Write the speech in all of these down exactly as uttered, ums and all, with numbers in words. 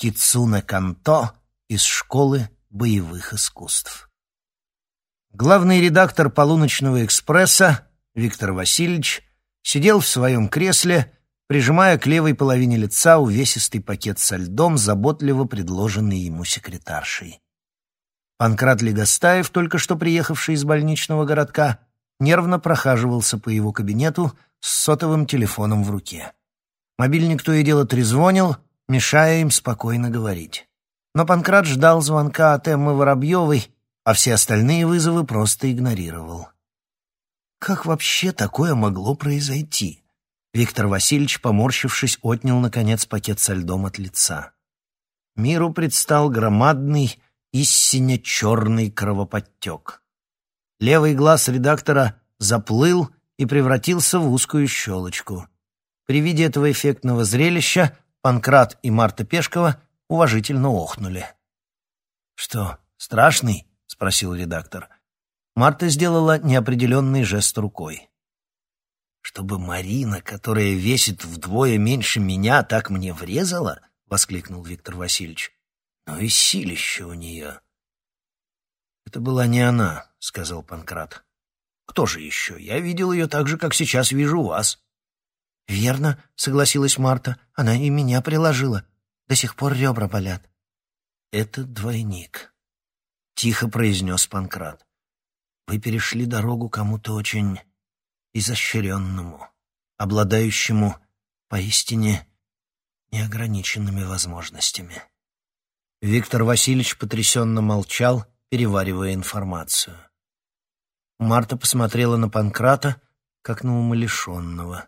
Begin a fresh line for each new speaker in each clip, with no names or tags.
Кицуне Канто из школы боевых искусств. Главный редактор «Полуночного экспресса» Виктор Васильевич сидел в своем кресле, прижимая к левой половине лица увесистый пакет со льдом, заботливо предложенный ему секретаршей. Панкрат Легостаев, только что приехавший из больничного городка, нервно прохаживался по его кабинету с сотовым телефоном в руке. Мобильник то и дело трезвонил, мешая им спокойно говорить. Но Панкрат ждал звонка от Эммы Воробьевой, а все остальные вызовы просто игнорировал. Как вообще такое могло произойти? Виктор Васильевич, поморщившись, отнял, наконец, пакет со льдом от лица. Миру предстал громадный, истинно черный кровоподтек. Левый глаз редактора заплыл и превратился в узкую щелочку. При виде этого эффектного зрелища Панкрат и Марта Пешкова уважительно охнули. «Что, страшный?» — спросил редактор. Марта сделала неопределенный жест рукой. «Чтобы Марина, которая весит вдвое меньше меня, так мне врезала?» — воскликнул Виктор Васильевич. «Ну и силище у нее». «Это была не она», — сказал Панкрат. «Кто же еще? Я видел ее так же, как сейчас вижу вас». «Верно», — согласилась Марта. «Она и меня приложила. До сих пор ребра болят». «Это двойник», — тихо произнес Панкрат. «Вы перешли дорогу кому-то очень изощренному, обладающему поистине неограниченными возможностями». Виктор Васильевич потрясенно молчал, переваривая информацию. Марта посмотрела на Панкрата, как на умалишенного.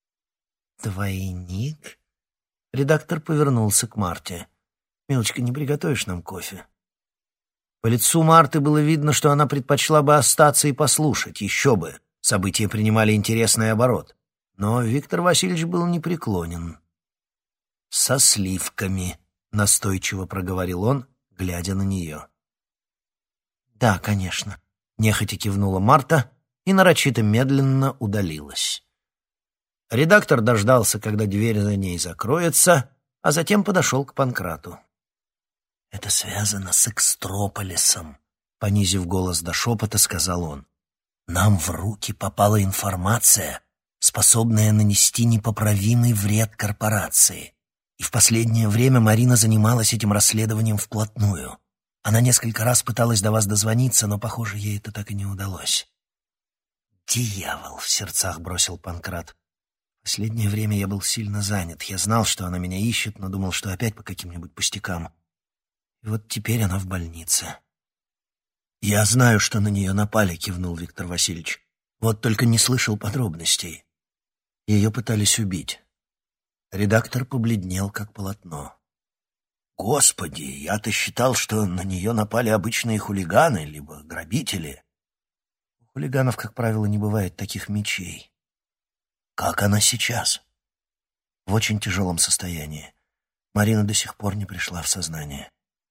«Двойник?» Редактор повернулся к Марте. «Милочка, не приготовишь нам кофе?» По лицу Марты было видно, что она предпочла бы остаться и послушать, еще бы. События принимали интересный оборот. Но Виктор Васильевич был непреклонен. «Со сливками», — настойчиво проговорил он, глядя на нее. «Да, конечно», — нехотя кивнула Марта и нарочито медленно удалилась. Редактор дождался, когда дверь за ней закроется, а затем подошел к Панкрату. «Это связано с Экстрополисом», — понизив голос до шепота, сказал он. «Нам в руки попала информация, способная нанести непоправимый вред корпорации. И в последнее время Марина занималась этим расследованием вплотную. Она несколько раз пыталась до вас дозвониться, но, похоже, ей это так и не удалось». «Дьявол!» — в сердцах бросил Панкрат. «Последнее время я был сильно занят. Я знал, что она меня ищет, но думал, что опять по каким-нибудь пустякам. И вот теперь она в больнице». «Я знаю, что на нее напали», — кивнул Виктор Васильевич. «Вот только не слышал подробностей. Ее пытались убить». Редактор побледнел, как полотно. «Господи, я-то считал, что на нее напали обычные хулиганы, либо грабители». «У хулиганов, как правило, не бывает таких мечей». «Как она сейчас?» «В очень тяжелом состоянии. Марина до сих пор не пришла в сознание».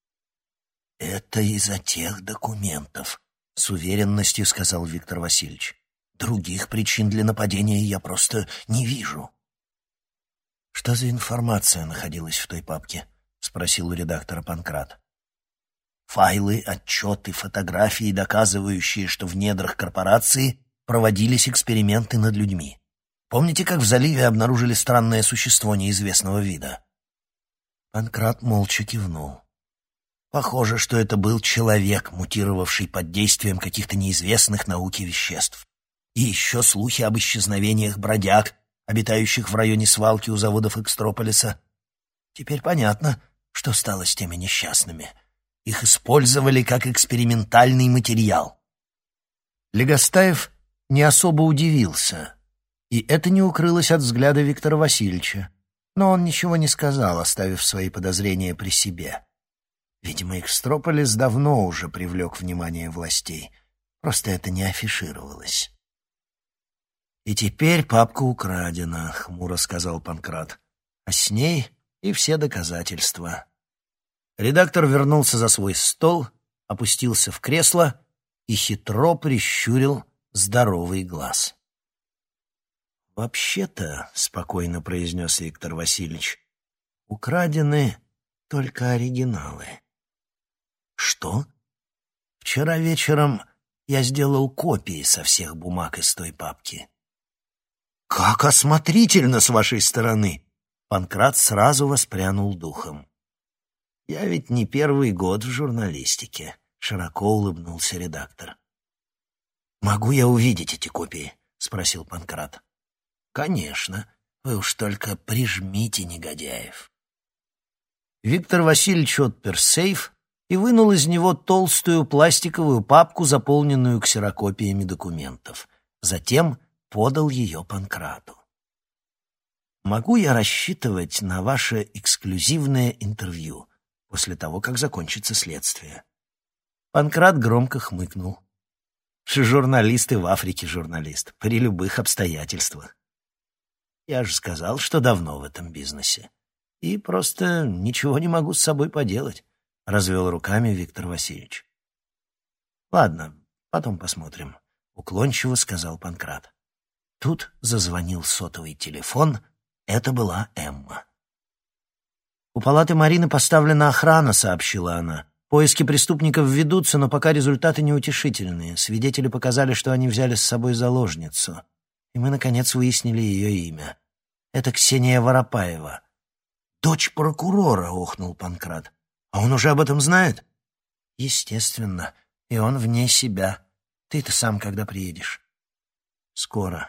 «Это из-за тех документов», — с уверенностью сказал Виктор Васильевич. «Других причин для нападения я просто не вижу». «Что за информация находилась в той папке?» — спросил у редактора Панкрат. «Файлы, отчеты, фотографии, доказывающие, что в недрах корпорации проводились эксперименты над людьми. Помните, как в заливе обнаружили странное существо неизвестного вида?» Панкрат молча кивнул. «Похоже, что это был человек, мутировавший под действием каких-то неизвестных науке веществ. И еще слухи об исчезновениях бродяг, обитающих в районе свалки у заводов Экстрополиса. Теперь понятно, что стало с теми несчастными. Их использовали как экспериментальный материал». Легостаев не особо удивился, и это не укрылось от взгляда Виктора Васильевича. Но он ничего не сказал, оставив свои подозрения при себе. Видимо, Экстрополис давно уже привлек внимание властей. Просто это не афишировалось. «И теперь папка украдена», — хмуро сказал Панкрат. «А с ней и все доказательства». Редактор вернулся за свой стол, опустился в кресло и хитро прищурил здоровый глаз. «Вообще-то», — спокойно произнес Виктор Васильевич, — «украдены только оригиналы». «Что?» «Вчера вечером я сделал копии со всех бумаг из той папки». «Как осмотрительно с вашей стороны!» Панкрат сразу воспрянул духом. «Я ведь не первый год в журналистике», — широко улыбнулся редактор. «Могу я увидеть эти копии?» — спросил Панкрат. «Конечно. Вы уж только прижмите негодяев». Виктор Васильевич отпер сейф и вынул из него толстую пластиковую папку, заполненную ксерокопиями документов. Затем подал ее Панкрату. «Могу я рассчитывать на ваше эксклюзивное интервью после того, как закончится следствие?» Панкрат громко хмыкнул. «Журналист и в Африке журналист, при любых обстоятельствах. Я же сказал, что давно в этом бизнесе. И просто ничего не могу с собой поделать», — развел руками Виктор Васильевич. «Ладно, потом посмотрим», — уклончиво сказал Панкрат. Тут зазвонил сотовый телефон. Это была Эмма. «У палаты Марины поставлена охрана», — сообщила она. «Поиски преступников ведутся, но пока результаты неутешительные. Свидетели показали, что они взяли с собой заложницу. И мы, наконец, выяснили ее имя. Это Ксения Воропаева». «Дочь прокурора», — охнул Панкрат. «А он уже об этом знает?» «Естественно. И он вне себя. Ты-то сам когда приедешь?» «Скоро.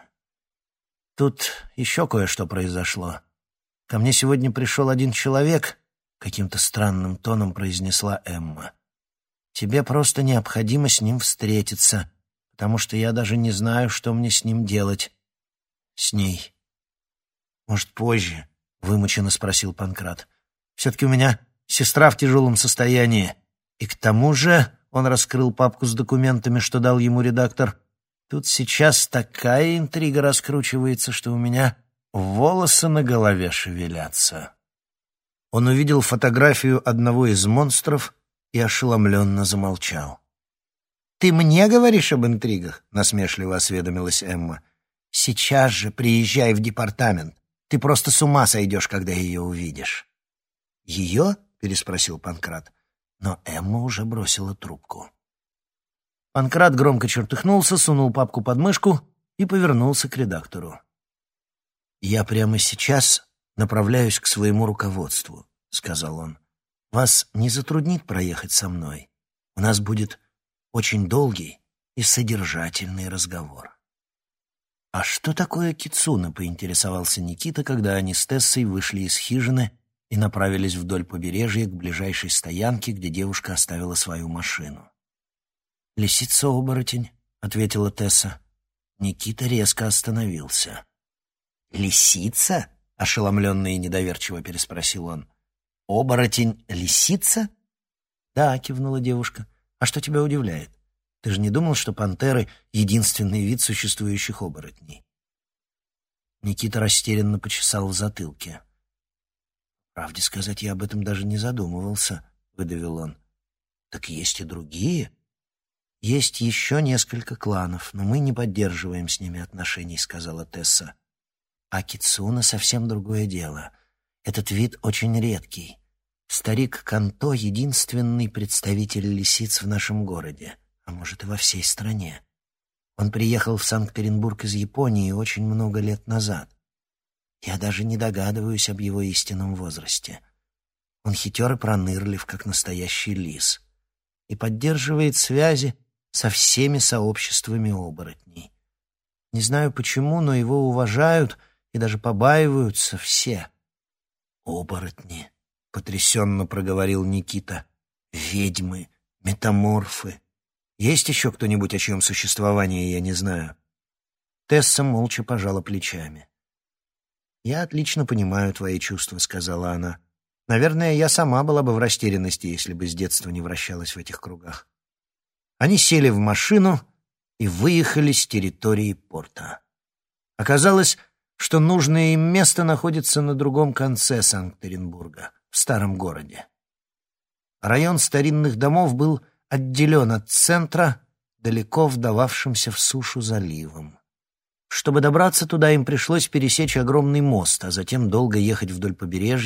Тут еще кое-что произошло. Ко мне сегодня пришел один человек», — каким-то странным тоном произнесла Эмма. «Тебе просто необходимо с ним встретиться, потому что я даже не знаю, что мне с ним делать. С ней». «Может, позже?» — вымученно спросил Панкрат. «Все-таки у меня сестра в тяжелом состоянии. И к тому же...» — он раскрыл папку с документами, что дал ему редактор. «Тут сейчас такая интрига раскручивается, что у меня волосы на голове шевелятся». Он увидел фотографию одного из монстров и ошеломленно замолчал. «Ты мне говоришь об интригах?» — насмешливо осведомилась Эмма. «Сейчас же приезжай в департамент. Ты просто с ума сойдешь, когда ее увидишь». «Ее?» — переспросил Панкрат. Но Эмма уже бросила трубку. Панкрат громко чертыхнулся, сунул папку под мышку и повернулся к редактору. «Я прямо сейчас направляюсь к своему руководству», — сказал он. «Вас не затруднит проехать со мной? У нас будет очень долгий и содержательный разговор». «А что такое кицуна?» — поинтересовался Никита, когда они с Тессой вышли из хижины и направились вдоль побережья к ближайшей стоянке, где девушка оставила свою машину. «Лисица-оборотень», — ответила Тесса. Никита резко остановился. «Лисица?» — ошеломленно и недоверчиво переспросил он. «Оборотень-лисица?» «Да», — кивнула девушка. «А что тебя удивляет? Ты же не думал, что пантеры — единственный вид существующих оборотней?» Никита растерянно почесал в затылке. «Правде сказать, я об этом даже не задумывался», — выдавил он. «Так есть и другие?» «Есть еще несколько кланов, но мы не поддерживаем с ними отношений», — сказала Тесса. «А кицуна — совсем другое дело. Этот вид очень редкий. Старик Канто — единственный представитель лисиц в нашем городе, а может и во всей стране. Он приехал в Санкт-Петербург из Японии очень много лет назад. Я даже не догадываюсь об его истинном возрасте. Он хитер и пронырлив, как настоящий лис, и поддерживает связи со всеми сообществами оборотней. Не знаю почему, но его уважают и даже побаиваются все». «Оборотни», — потрясенно проговорил Никита. «Ведьмы, метаморфы. Есть еще кто-нибудь, о чьем существовании я не знаю?» Тесса молча пожала плечами. «Я отлично понимаю твои чувства», — сказала она. «Наверное, я сама была бы в растерянности, если бы с детства не вращалась в этих кругах». Они сели в машину и выехали с территории порта. Оказалось, что нужное им место находится на другом конце Санкт-Петербурга, в старом городе. Район старинных домов был отделен от центра, далеко вдававшимся в сушу заливом. Чтобы добраться туда, им пришлось пересечь огромный мост, а затем долго ехать вдоль побережья,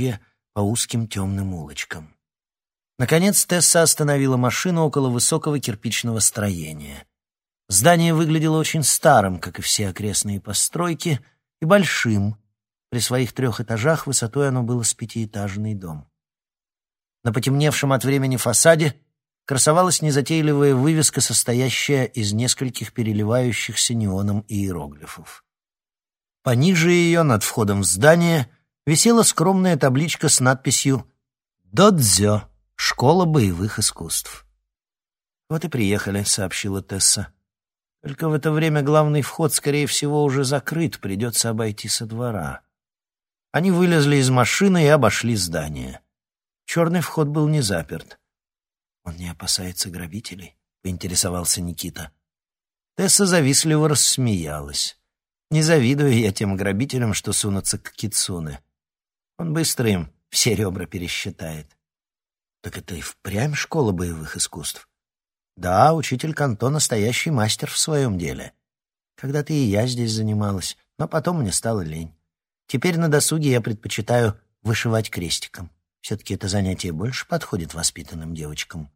по узким темным улочкам. Наконец Тесса остановила машину около высокого кирпичного строения. Здание выглядело очень старым, как и все окрестные постройки, и большим. При своих трех этажах высотой оно было с пятиэтажный дом. На потемневшем от времени фасаде красовалась незатейливая вывеска, состоящая из нескольких переливающихся неоном иероглифов. Пониже ее, над входом в здание, висела скромная табличка с надписью «Додзё. Школа боевых искусств». «Вот и приехали», — сообщила Тесса. «Только в это время главный вход, скорее всего, уже закрыт, придется обойти со двора». Они вылезли из машины и обошли здание. Черный вход был не заперт. «Он не опасается грабителей?» — поинтересовался Никита. Тесса завистливо рассмеялась. «Не завидую я тем грабителям, что сунутся к Кицуне. Он быстро им все ребра пересчитает». «Так это и впрямь школа боевых искусств?» «Да, учитель Канто — настоящий мастер в своем деле. Когда-то и я здесь занималась, но потом мне стало лень. Теперь на досуге я предпочитаю вышивать крестиком. Все-таки это занятие больше подходит воспитанным девочкам».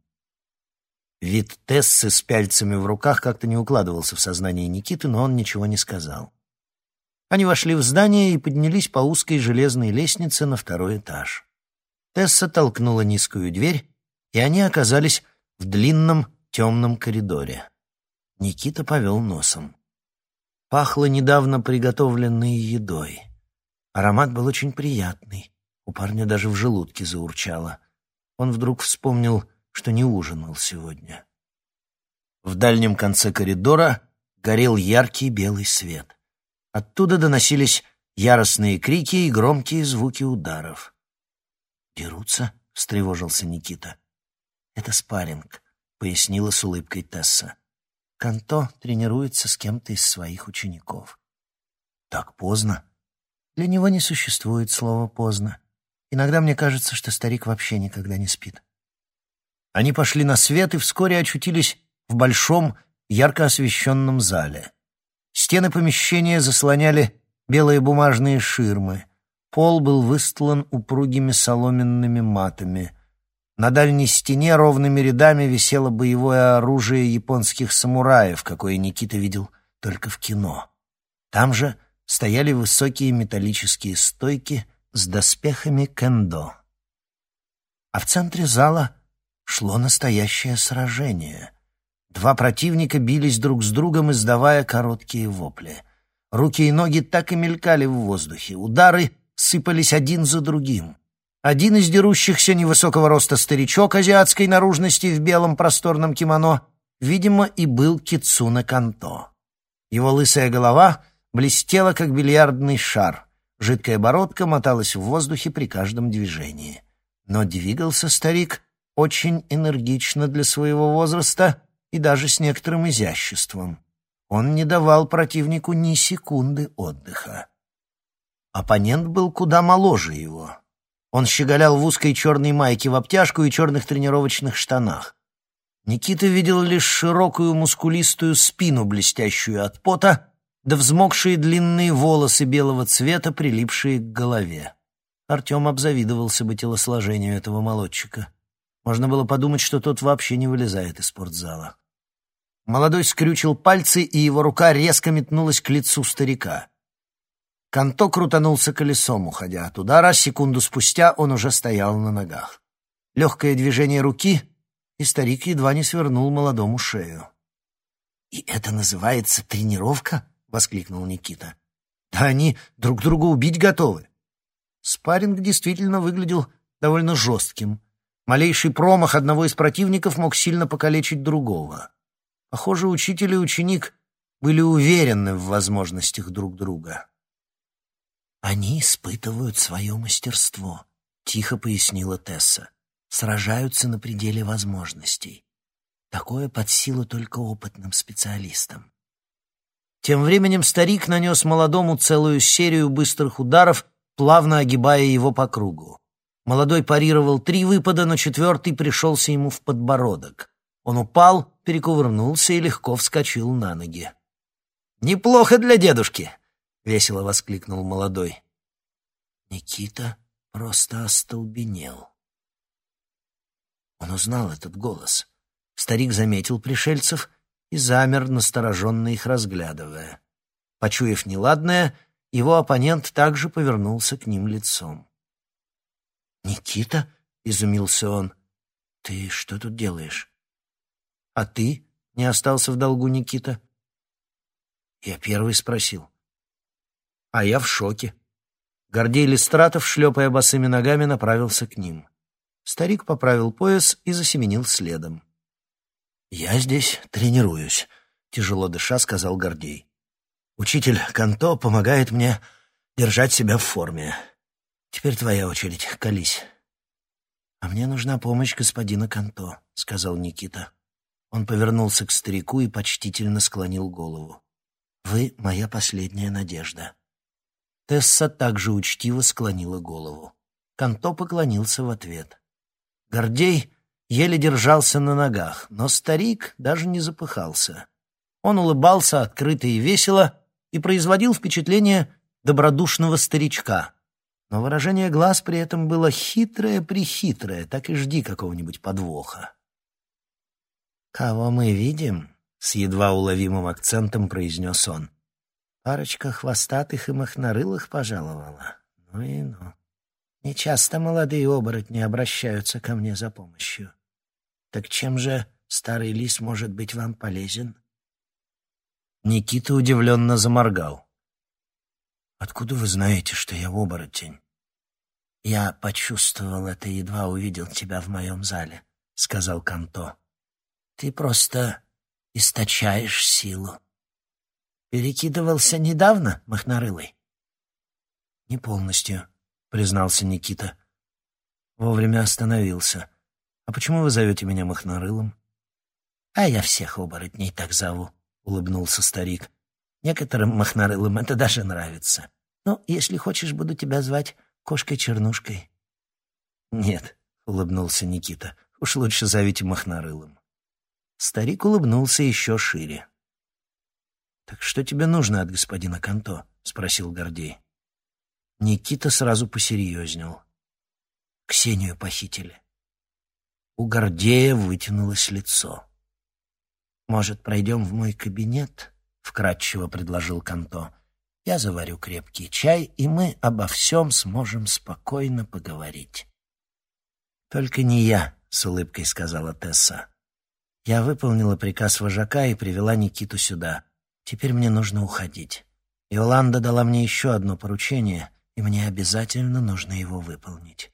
Вид Тессы с пяльцами в руках как-то не укладывался в сознание Никиты, но он ничего не сказал. Они вошли в здание и поднялись по узкой железной лестнице на второй этаж. Тесса толкнула низкую дверь, и они оказались в длинном темном коридоре. Никита повел носом. Пахло недавно приготовленной едой. Аромат был очень приятный. У парня даже в желудке заурчало. Он вдруг вспомнил, что не ужинал сегодня. В дальнем конце коридора горел яркий белый свет. Оттуда доносились яростные крики и громкие звуки ударов. «Дерутся?» — встревожился Никита. «Это спарринг», — пояснила с улыбкой Тесса. «Канто тренируется с кем-то из своих учеников». «Так поздно?» «Для него не существует слова «поздно». Иногда мне кажется, что старик вообще никогда не спит». Они пошли на свет и вскоре очутились в большом, ярко освещенном зале. Стены помещения заслоняли белые бумажные ширмы. Пол был выстлан упругими соломенными матами. На дальней стене ровными рядами висело боевое оружие японских самураев, какое Никита видел только в кино. Там же стояли высокие металлические стойки с доспехами кендо. А в центре зала шло настоящее сражение. Два противника бились друг с другом, издавая короткие вопли. Руки и ноги так и мелькали в воздухе. Удары сыпались один за другим. Один из дерущихся невысокого роста старичок азиатской наружности в белом просторном кимоно, видимо, и был Кицуне Канто. Его лысая голова блестела, как бильярдный шар. Жидкая бородка моталась в воздухе при каждом движении. Но двигался старик очень энергично для своего возраста и даже с некоторым изяществом. Он не давал противнику ни секунды отдыха. Оппонент был куда моложе его. Он щеголял в узкой черной майке в обтяжку и черных тренировочных штанах. Никита видел лишь широкую мускулистую спину, блестящую от пота, да взмокшие длинные волосы белого цвета, прилипшие к голове. Артем обзавидовался бы телосложению этого молодчика. Можно было подумать, что тот вообще не вылезает из спортзала. Молодой скрючил пальцы, и его рука резко метнулась к лицу старика. Канто крутанулся колесом, уходя от удара. Секунду спустя он уже стоял на ногах. Легкое движение руки, и старик едва не свернул молодому шею. «И это называется тренировка?» — воскликнул Никита. «Да они друг друга убить готовы». Спарринг действительно выглядел довольно жестким. Малейший промах одного из противников мог сильно покалечить другого. Похоже, учитель и ученик были уверены в возможностях друг друга. «Они испытывают свое мастерство», — тихо пояснила Тесса. «Сражаются на пределе возможностей. Такое под силу только опытным специалистам». Тем временем старик нанес молодому целую серию быстрых ударов, плавно огибая его по кругу. Молодой парировал три выпада, но четвертый пришелся ему в подбородок. Он упал, перекувырнулся и легко вскочил на ноги. «Неплохо для дедушки!» — весело воскликнул молодой. «Никита», — просто остолбенел. Он узнал этот голос. Старик заметил пришельцев и замер, настороженно их разглядывая. Почуяв неладное, его оппонент также повернулся к ним лицом. «Никита?» — изумился он. «Ты что тут делаешь?» «А ты?» — не остался в долгу Никита. Я первый спросил. «А я в шоке». Гордей Листратов, шлепая босыми ногами, направился к ним. Старик поправил пояс и засеменил следом. «Я здесь тренируюсь», — тяжело дыша сказал Гордей. «Учитель Канто помогает мне держать себя в форме. Теперь твоя очередь, колись». «А мне нужна помощь господина Канто», — сказал Никита. Он повернулся к старику и почтительно склонил голову. «Вы моя последняя надежда». Тесса также учтиво склонила голову. Канто поклонился в ответ. Гордей еле держался на ногах, но старик даже не запыхался. Он улыбался открыто и весело и производил впечатление добродушного старичка. Но выражение глаз при этом было хитрое-прихитрое, так и жди какого-нибудь подвоха. «Кого мы видим?» — с едва уловимым акцентом произнес он. «Парочка хвостатых и махнорылых пожаловала. Ну и ну. Нечасто молодые оборотни обращаются ко мне за помощью. Так чем же старый лис может быть вам полезен?» Никита удивленно заморгал. «Откуда вы знаете, что я оборотень?» «Я почувствовал это, едва увидел тебя в моем зале», — сказал Канто. «Ты просто источаешь силу. Перекидывался недавно, махнорылый?» «Не полностью», — признался Никита. Вовремя остановился. «А почему вы зовете меня махнорылым?» «А я всех оборотней так зову», — улыбнулся старик. «Некоторым махнорылым это даже нравится. Но если хочешь, буду тебя звать кошкой-чернушкой». «Нет», — улыбнулся Никита, — «уж лучше зовите махнорылым». Старик улыбнулся еще шире. «Так что тебе нужно от господина Канто?» — спросил Гордей. Никита сразу посерьезнел. «Ксению похитили». У Гордея вытянулось лицо. «Может, пройдем в мой кабинет?» — вкратчиво предложил Канто. «Я заварю крепкий чай, и мы обо всем сможем спокойно поговорить». «Только не я», — с улыбкой сказала Тесса. «Я выполнила приказ вожака и привела Никиту сюда. Теперь мне нужно уходить. Иоланда дала мне еще одно поручение, и мне обязательно нужно его выполнить».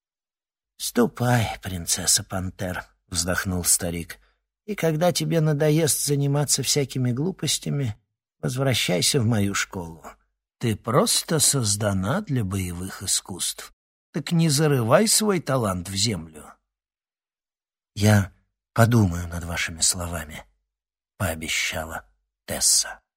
«Ступай, принцесса Пантер», — вздохнул старик. «И когда тебе надоест заниматься всякими глупостями, возвращайся в мою школу. Ты просто создана для боевых искусств. Так не зарывай свой талант в землю». «Я подумаю над вашими словами», — пообещала Тесса.